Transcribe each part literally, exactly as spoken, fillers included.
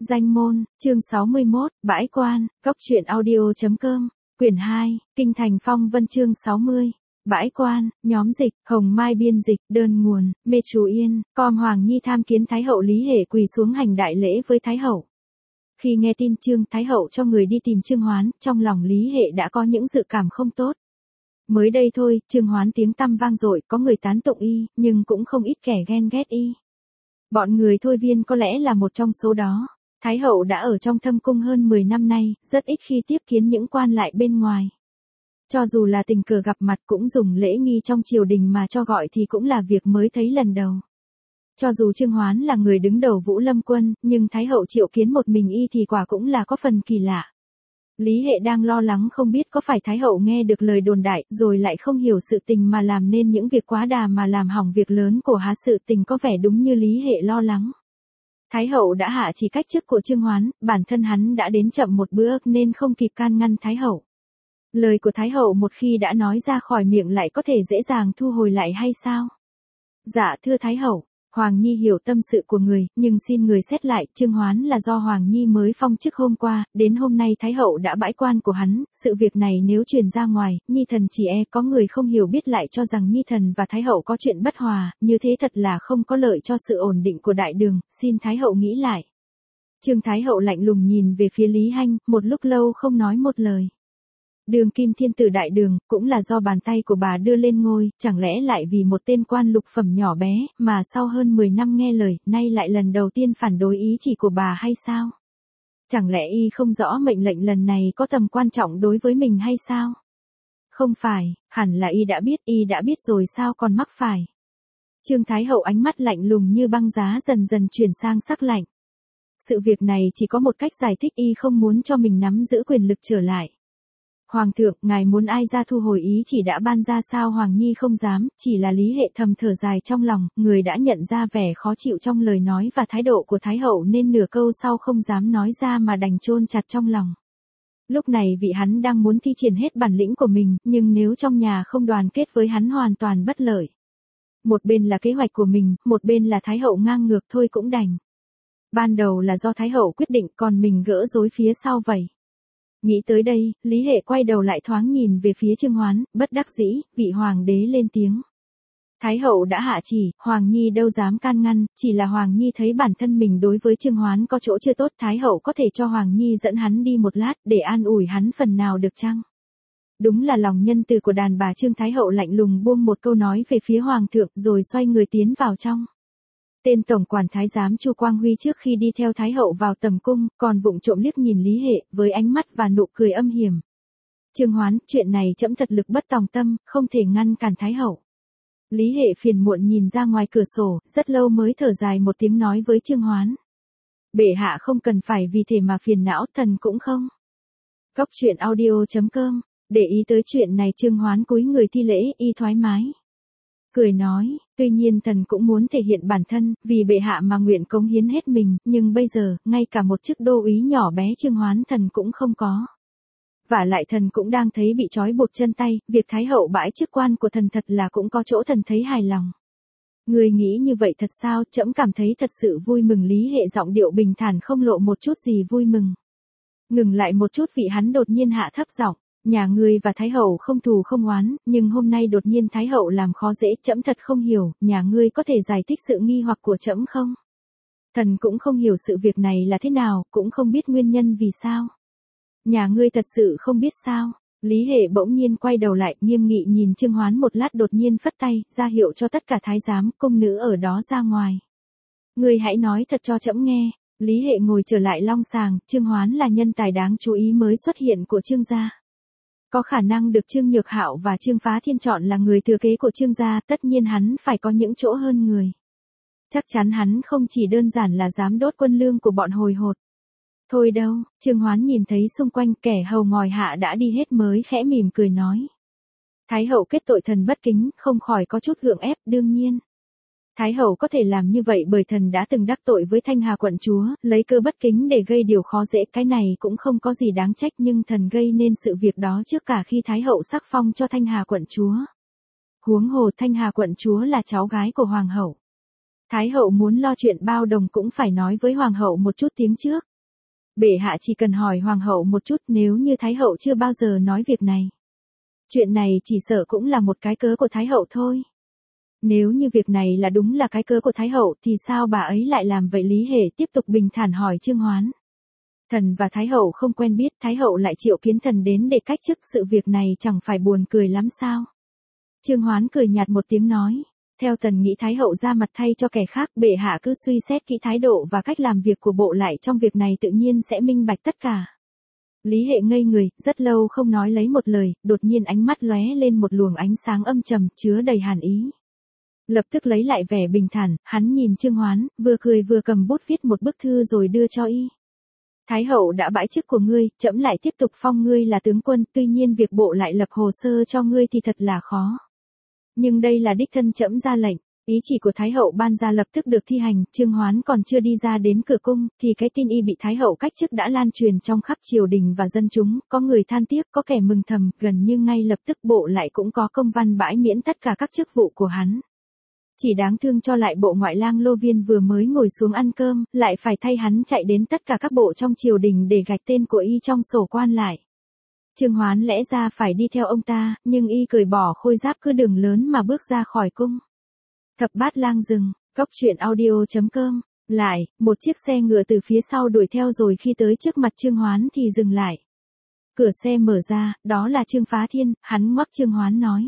Danh môn, chương sáu mươi mốt, bãi quan, cốc truyện audio chấm com, quyển hai, Kinh Thành Phong Vân chương sáu mươi. Bãi quan, nhóm dịch, Hồng Mai biên dịch, đơn nguồn, Mê Chú Yên, com Hoàng Nhi tham kiến Thái hậu Lý Hệ quỳ xuống hành đại lễ với Thái hậu. Khi nghe tin Trương Thái hậu cho người đi tìm Trương Hoán, trong lòng Lý Hệ đã có những dự cảm không tốt. Mới đây thôi, Trương Hoán tiếng tăm vang dội, có người tán tụng y, nhưng cũng không ít kẻ ghen ghét y. Bọn người Thôi Viên có lẽ là một trong số đó. Thái hậu đã ở trong thâm cung hơn mười năm nay, rất ít khi tiếp kiến những quan lại bên ngoài. Cho dù là tình cờ gặp mặt cũng dùng lễ nghi trong triều đình mà cho gọi thì cũng là việc mới thấy lần đầu. Cho dù Trương Hoán là người đứng đầu Vũ Lâm quân, nhưng Thái hậu triệu kiến một mình y thì quả cũng là có phần kỳ lạ. Lý Hệ đang lo lắng không biết có phải Thái hậu nghe được lời đồn đại rồi lại không hiểu sự tình mà làm nên những việc quá đà mà làm hỏng việc lớn của há, sự tình có vẻ đúng như Lý Hệ lo lắng. Thái hậu đã hạ chỉ cách chức của Trương Hoán, bản thân hắn đã đến chậm một bước nên không kịp can ngăn Thái hậu. Lời của Thái hậu một khi đã nói ra khỏi miệng lại có thể dễ dàng thu hồi lại hay sao? Dạ thưa Thái hậu, Hoàng Nhi hiểu tâm sự của người, nhưng xin người xét lại, Trương Hoán là do Hoàng Nhi mới phong chức hôm qua, đến hôm nay Thái hậu đã bãi quan của hắn, sự việc này nếu truyền ra ngoài, Nhi thần chỉ e có người không hiểu biết lại cho rằng Nhi thần và Thái hậu có chuyện bất hòa, như thế thật là không có lợi cho sự ổn định của đại đường, xin Thái hậu nghĩ lại. Trương Thái hậu lạnh lùng nhìn về phía Lý Hanh, một lúc lâu không nói một lời. Đường kim thiên tử đại đường, cũng là do bàn tay của bà đưa lên ngôi, chẳng lẽ lại vì một tên quan lục phẩm nhỏ bé, mà sau hơn mười năm nghe lời, nay lại lần đầu tiên phản đối ý chỉ của bà hay sao? Chẳng lẽ y không rõ mệnh lệnh lần này có tầm quan trọng đối với mình hay sao? Không phải, hẳn là y đã biết, y đã biết rồi sao còn mắc phải. Trương Thái hậu ánh mắt lạnh lùng như băng giá dần dần chuyển sang sắc lạnh. Sự việc này chỉ có một cách giải thích, y không muốn cho mình nắm giữ quyền lực trở lại. Hoàng thượng, ngài muốn ai ra thu hồi ý chỉ đã ban ra sao? Hoàng Nhi không dám, chỉ là Lý Hệ thầm thở dài trong lòng, người đã nhận ra vẻ khó chịu trong lời nói và thái độ của Thái hậu nên nửa câu sau không dám nói ra mà đành chôn chặt trong lòng. Lúc này vị hắn đang muốn thi triển hết bản lĩnh của mình, nhưng nếu trong nhà không đoàn kết với hắn hoàn toàn bất lợi. Một bên là kế hoạch của mình, một bên là Thái hậu ngang ngược thôi cũng đành. Ban đầu là do Thái hậu quyết định, còn mình gỡ rối phía sau vậy. Nghĩ tới đây, Lý Hệ quay đầu lại thoáng nhìn về phía Trương Hoán, bất đắc dĩ, vị hoàng đế lên tiếng. Thái hậu đã hạ chỉ, Hoàng Nhi đâu dám can ngăn, chỉ là Hoàng Nhi thấy bản thân mình đối với Trương Hoán có chỗ chưa tốt, Thái hậu có thể cho Hoàng Nhi dẫn hắn đi một lát để an ủi hắn phần nào được chăng? Đúng là lòng nhân từ của đàn bà. Trương Thái hậu lạnh lùng buông một câu nói về phía Hoàng thượng rồi xoay người tiến vào trong. Tên tổng quản thái giám Chu Quang Huy trước khi đi theo Thái hậu vào tầm cung, còn vụng trộm liếc nhìn Lý Hệ, với ánh mắt và nụ cười âm hiểm. Trương Hoán, chuyện này trẫm thật lực bất tòng tâm, không thể ngăn cản Thái hậu. Lý Hệ phiền muộn nhìn ra ngoài cửa sổ, rất lâu mới thở dài một tiếng nói với Trương Hoán. Bệ hạ không cần phải vì thế mà phiền não, thần cũng không. Cốc truyện audio chấm com, để ý tới chuyện này. Trương Hoán cúi người thi lễ, y thoải mái. Cười nói, tuy nhiên thần cũng muốn thể hiện bản thân, vì bệ hạ mà nguyện cống hiến hết mình, nhưng bây giờ, ngay cả một chức đô úy nhỏ bé Trương Hoán thần cũng không có. Vả lại thần cũng đang thấy bị trói buộc chân tay, việc Thái hậu bãi chức quan của thần thật là cũng có chỗ thần thấy hài lòng. Người nghĩ như vậy thật sao? Trẫm cảm thấy thật sự vui mừng. Lý Hệ giọng điệu bình thản không lộ một chút gì vui mừng. Ngừng lại một chút vị hắn đột nhiên hạ thấp giọng. Nhà ngươi và Thái hậu không thù không oán, nhưng hôm nay đột nhiên Thái hậu làm khó dễ, trẫm thật không hiểu, nhà ngươi có thể giải thích sự nghi hoặc của trẫm không? Thần cũng không hiểu sự việc này là thế nào, cũng không biết nguyên nhân vì sao. Nhà ngươi thật sự không biết sao? Lý Hệ bỗng nhiên quay đầu lại, nghiêm nghị nhìn Trương Hoán một lát, đột nhiên phất tay, ra hiệu cho tất cả thái giám, cung nữ ở đó ra ngoài. Ngươi hãy nói thật cho trẫm nghe. Lý Hệ ngồi trở lại long sàng, Trương Hoán là nhân tài đáng chú ý mới xuất hiện của Trương gia. Có khả năng được Trương Nhược Hạo và Trương Phá Thiên chọn là người thừa kế của Trương gia, tất nhiên hắn phải có những chỗ hơn người. Chắc chắn hắn không chỉ đơn giản là dám đốt quân lương của bọn hồi hột. Thôi đâu, Trương Hoán nhìn thấy xung quanh kẻ hầu ngòi hạ đã đi hết mới khẽ mỉm cười nói. Thái hậu kết tội thần bất kính, không khỏi có chút gượng ép, đương nhiên. Thái hậu có thể làm như vậy bởi thần đã từng đắc tội với Thanh Hà quận chúa, lấy cơ bất kính để gây điều khó dễ, cái này cũng không có gì đáng trách, nhưng thần gây nên sự việc đó trước cả khi Thái hậu sắc phong cho Thanh Hà quận chúa. Huống hồ Thanh Hà quận chúa là cháu gái của Hoàng hậu. Thái hậu muốn lo chuyện bao đồng cũng phải nói với Hoàng hậu một chút tiếng trước. Bệ hạ chỉ cần hỏi hoàng hậu một chút, nếu như thái hậu chưa bao giờ nói việc này. Chuyện này chỉ sợ cũng là một cái cớ của thái hậu thôi. Nếu như việc này là đúng là cái cớ của thái hậu thì sao bà ấy lại làm vậy? Lý Hệ tiếp tục bình thản hỏi Trương Hoán. Thần và thái hậu không quen biết, thái hậu lại triệu kiến thần đến để cách chức, sự việc này chẳng phải buồn cười lắm sao? Trương Hoán cười nhạt một tiếng nói. Theo thần nghĩ thái hậu ra mặt thay cho kẻ khác, bệ hạ cứ suy xét kỹ thái độ và cách làm việc của bộ lại trong việc này tự nhiên sẽ minh bạch tất cả. Lý Hệ ngây người, rất lâu không nói lấy một lời, đột nhiên ánh mắt lóe lên một luồng ánh sáng âm trầm, chứa đầy hàn ý. Lập tức lấy lại vẻ bình thản, hắn nhìn Trương Hoán, vừa cười vừa cầm bút viết một bức thư rồi đưa cho y. Thái hậu đã bãi chức của ngươi, trẫm lại tiếp tục phong ngươi là tướng quân, tuy nhiên việc bộ lại lập hồ sơ cho ngươi thì thật là khó. Nhưng đây là đích thân trẫm ra lệnh, ý chỉ của Thái hậu ban ra lập tức được thi hành. Trương Hoán còn chưa đi ra đến cửa cung, thì cái tin y bị Thái hậu cách chức đã lan truyền trong khắp triều đình và dân chúng, có người than tiếc, có kẻ mừng thầm, gần như ngay lập tức bộ lại cũng có công văn bãi miễn tất cả các chức vụ của hắn. Chỉ đáng thương cho lại bộ ngoại lang Lô Viên vừa mới ngồi xuống ăn cơm, lại phải thay hắn chạy đến tất cả các bộ trong triều đình để gạch tên của y trong sổ quan lại. Trương Hoán lẽ ra phải đi theo ông ta, nhưng y cởi bỏ khôi giáp cứ đường lớn mà bước ra khỏi cung. Thập bát lang rừng, cốc truyện audio chấm com. Lại, một chiếc xe ngựa từ phía sau đuổi theo rồi khi tới trước mặt Trương Hoán thì dừng lại. Cửa xe mở ra, đó là Trương Phá Thiên, hắn ngoắc Trương Hoán nói.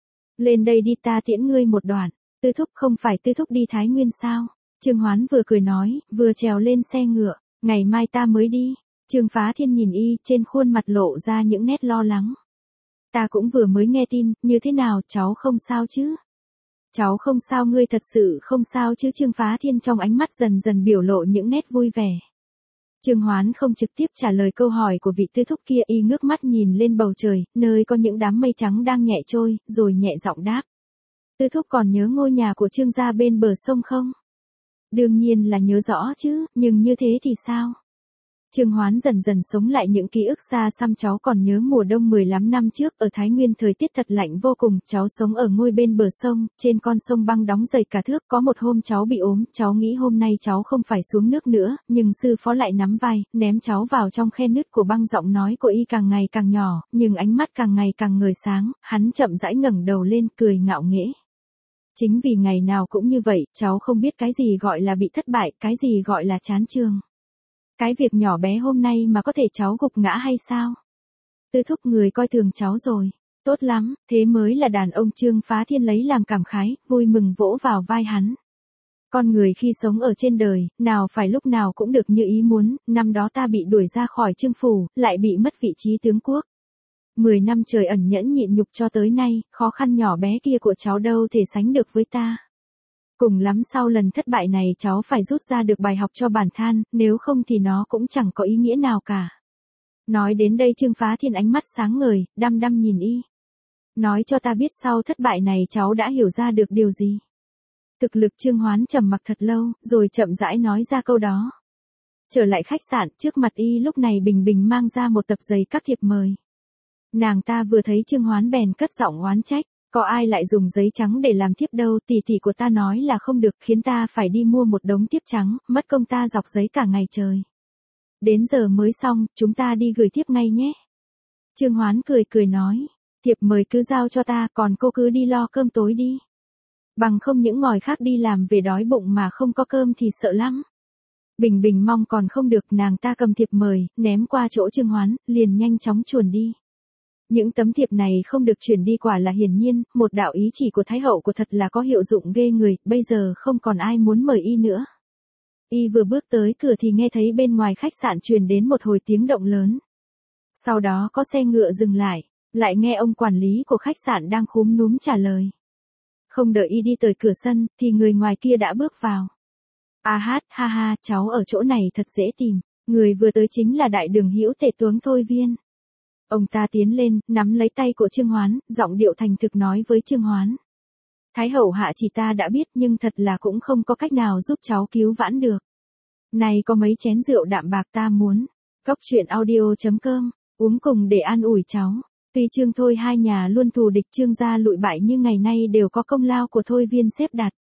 Lên đây đi, ta tiễn ngươi một đoạn. Tư thúc, không phải tư thúc đi Thái Nguyên sao? Trương Hoán vừa cười nói, vừa trèo lên xe ngựa, ngày mai ta mới đi. Trương Phá Thiên nhìn y, trên khuôn mặt lộ ra những nét lo lắng. Ta cũng vừa mới nghe tin, như thế nào, cháu không sao chứ? Cháu không sao, ngươi thật sự không sao chứ? Trương Phá Thiên trong ánh mắt dần dần biểu lộ những nét vui vẻ. Trương Hoán không trực tiếp trả lời câu hỏi của vị tư thúc kia, y ngước mắt nhìn lên bầu trời, nơi có những đám mây trắng đang nhẹ trôi, rồi nhẹ giọng đáp. Tư thúc còn nhớ ngôi nhà của Trương gia bên bờ sông không? Đương nhiên là nhớ rõ chứ, nhưng như thế thì sao? Trương Hoán dần dần sống lại những ký ức xa xăm. Cháu còn nhớ mùa đông mười lăm năm trước ở Thái Nguyên, thời tiết thật lạnh vô cùng, cháu sống ở ngôi bên bờ sông, trên con sông băng đóng dày cả thước. Có một hôm cháu bị ốm, cháu nghĩ hôm nay cháu không phải xuống nước nữa, nhưng sư phó lại nắm vai, ném cháu vào trong khe nứt của băng. Giọng nói của y càng ngày càng nhỏ, nhưng ánh mắt càng ngày càng ngời sáng, hắn chậm rãi ngẩng đầu lên, cười ngạo nghễ. Chính vì ngày nào cũng như vậy, cháu không biết cái gì gọi là bị thất bại, cái gì gọi là chán trường. Cái việc nhỏ bé hôm nay mà có thể cháu gục ngã hay sao? Tư thúc, người coi thường cháu rồi. Tốt lắm, thế mới là đàn ông. Trương Phá Thiên lấy làm cảm khái, vui mừng vỗ vào vai hắn. Con người khi sống ở trên đời, nào phải lúc nào cũng được như ý muốn, năm đó ta bị đuổi ra khỏi Trương phủ, lại bị mất vị trí tướng quốc. Mười năm trời ẩn nhẫn nhịn nhục cho tới nay, khó khăn nhỏ bé kia của cháu đâu thể sánh được với ta. Cùng lắm sau lần thất bại này cháu phải rút ra được bài học cho bản thân, nếu không thì nó cũng chẳng có ý nghĩa nào cả. Nói đến đây Trương Phá Thiên ánh mắt sáng ngời, đăm đăm nhìn y. Nói cho ta biết sau thất bại này cháu đã hiểu ra được điều gì. Thực lực. Trương Hoán trầm mặc thật lâu, rồi chậm rãi nói ra câu đó. Trở lại khách sạn, trước mặt y lúc này Bình Bình mang ra một tập giấy các thiệp mời. Nàng ta vừa thấy Trương Hoán bèn cất giọng oán trách. Có ai lại dùng giấy trắng để làm thiếp đâu, tỷ tỷ của ta nói là không được, khiến ta phải đi mua một đống thiếp trắng, mất công ta dọc giấy cả ngày trời. Đến giờ mới xong, chúng ta đi gửi thiếp ngay nhé. Trương Hoán cười cười nói, thiệp mời cứ giao cho ta, còn cô cứ đi lo cơm tối đi. Bằng không những ngòi khác đi làm về đói bụng mà không có cơm thì sợ lắm. Bình Bình mong còn không được, nàng ta cầm thiệp mời, ném qua chỗ Trương Hoán, liền nhanh chóng chuồn đi. Những tấm thiệp này không được chuyển đi quả là hiển nhiên, một đạo ý chỉ của Thái hậu của thật là có hiệu dụng ghê người, bây giờ không còn ai muốn mời y nữa. Y vừa bước tới cửa thì nghe thấy bên ngoài khách sạn truyền đến một hồi tiếng động lớn. Sau đó có xe ngựa dừng lại, lại nghe ông quản lý của khách sạn đang khúm núm trả lời. Không đợi y đi tới cửa sân, thì người ngoài kia đã bước vào. A hát, ha ha, cháu ở chỗ này thật dễ tìm, người vừa tới chính là đại đường hữu tể tướng Thôi Viên. Ông ta tiến lên, nắm lấy tay của Trương Hoán, giọng điệu thành thực nói với Trương Hoán. Thái hậu hạ chỉ ta đã biết, nhưng thật là cũng không có cách nào giúp cháu cứu vãn được. Này có mấy chén rượu đạm bạc ta muốn. Cốc truyện audio chấm com, uống cùng để an ủi cháu. Tuy Trương Thôi hai nhà luôn thù địch, Trương gia lụi bại nhưng ngày nay đều có công lao của Thôi Viên xếp đặt.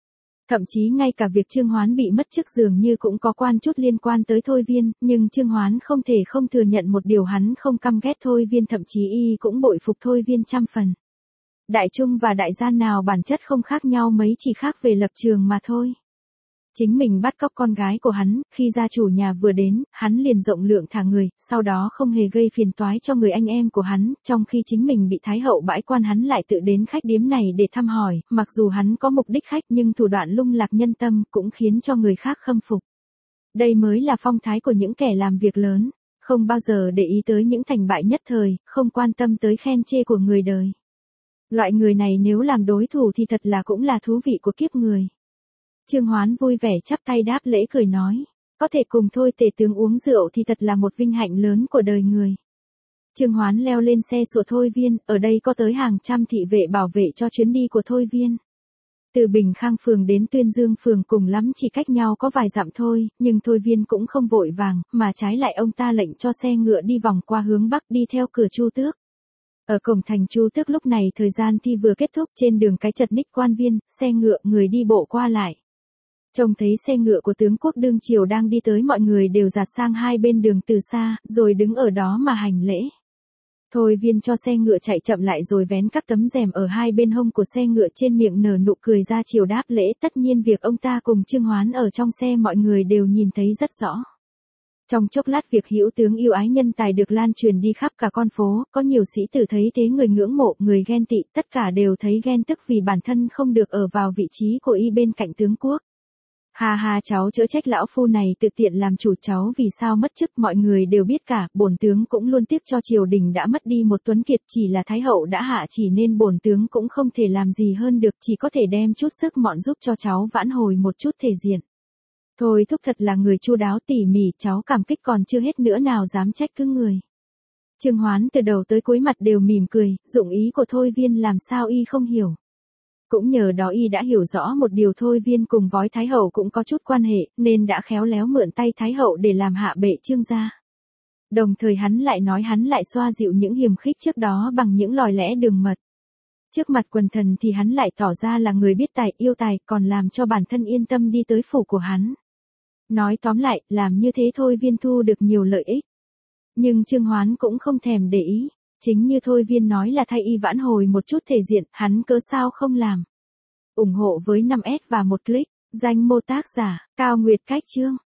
Thậm chí ngay cả việc Trương Hoán bị mất chức dường như cũng có quan chút liên quan tới Thôi Viên, nhưng Trương Hoán không thể không thừa nhận một điều, hắn không căm ghét Thôi Viên, thậm chí y cũng bội phục Thôi Viên trăm phần. Đại trung và đại gian nào bản chất không khác nhau mấy, chỉ khác về lập trường mà thôi. Chính mình bắt cóc con gái của hắn, khi gia chủ nhà vừa đến, hắn liền rộng lượng thả người, sau đó không hề gây phiền toái cho người anh em của hắn, trong khi chính mình bị Thái hậu bãi quan hắn lại tự đến khách điếm này để thăm hỏi, mặc dù hắn có mục đích khách nhưng thủ đoạn lung lạc nhân tâm cũng khiến cho người khác khâm phục. Đây mới là phong thái của những kẻ làm việc lớn, không bao giờ để ý tới những thành bại nhất thời, không quan tâm tới khen chê của người đời. Loại người này nếu làm đối thủ thì thật là cũng là thú vị của kiếp người. Trương Hoán vui vẻ chắp tay đáp lễ cười nói, có thể cùng Thôi tể tướng uống rượu thì thật là một vinh hạnh lớn của đời người. Trương Hoán leo lên xe của Thôi Viên, ở đây có tới hàng trăm thị vệ bảo vệ cho chuyến đi của Thôi Viên. Từ Bình Khang phường đến Tuyên Dương phường cùng lắm chỉ cách nhau có vài dặm thôi, nhưng Thôi Viên cũng không vội vàng, mà trái lại ông ta lệnh cho xe ngựa đi vòng qua hướng bắc đi theo cửa Chu Tước. Ở cổng thành Chu Tước lúc này thời gian thi vừa kết thúc, trên đường cái chật ních quan viên, xe ngựa, người đi bộ qua lại. Trông thấy xe ngựa của tướng quốc đương triều đang đi tới, mọi người đều dạt sang hai bên đường từ xa, rồi đứng ở đó mà hành lễ. Thôi Viên cho xe ngựa chạy chậm lại rồi vén các tấm rèm ở hai bên hông của xe ngựa, trên miệng nở nụ cười ra chiều đáp lễ. Tất nhiên việc ông ta cùng Trương Hoán ở trong xe mọi người đều nhìn thấy rất rõ. Trong chốc lát việc hữu tướng yêu ái nhân tài được lan truyền đi khắp cả con phố, có nhiều sĩ tử thấy thế người ngưỡng mộ, người ghen tị, tất cả đều thấy ghen tức vì bản thân không được ở vào vị trí của y bên cạnh tướng quốc. Ha ha, cháu chớ trách lão phu này tự tiện làm chủ, cháu vì sao mất chức mọi người đều biết cả, bổn tướng cũng luôn tiếc cho triều đình đã mất đi một tuấn kiệt, chỉ là Thái hậu đã hạ chỉ nên bổn tướng cũng không thể làm gì hơn được, chỉ có thể đem chút sức mọn giúp cho cháu vãn hồi một chút thể diện. Thôi thúc thật là người chu đáo tỉ mỉ, cháu cảm kích còn chưa hết nữa nào dám trách cứ người. Trương Hoán từ đầu tới cuối mặt đều mỉm cười, dụng ý của Thôi Viên làm sao y không hiểu. Cũng nhờ đó y đã hiểu rõ một điều, Thôi Viên cùng vói Thái hậu cũng có chút quan hệ, nên đã khéo léo mượn tay Thái hậu để làm hạ bệ Trương gia. Đồng thời hắn lại nói hắn lại xoa dịu những hiềm khích trước đó bằng những lời lẽ đường mật. Trước mặt quần thần thì hắn lại tỏ ra là người biết tài, yêu tài, còn làm cho bản thân yên tâm đi tới phủ của hắn. Nói tóm lại, làm như thế Thôi Viên thu được nhiều lợi ích. Nhưng Trương Hoán cũng không thèm để ý. Chính như Thôi Viên nói là thay y vãn hồi một chút thể diện, hắn cớ sao không làm. ủng hộ với năm S và một click, danh mô tác giả, Cao Nguyệt Cách Chương.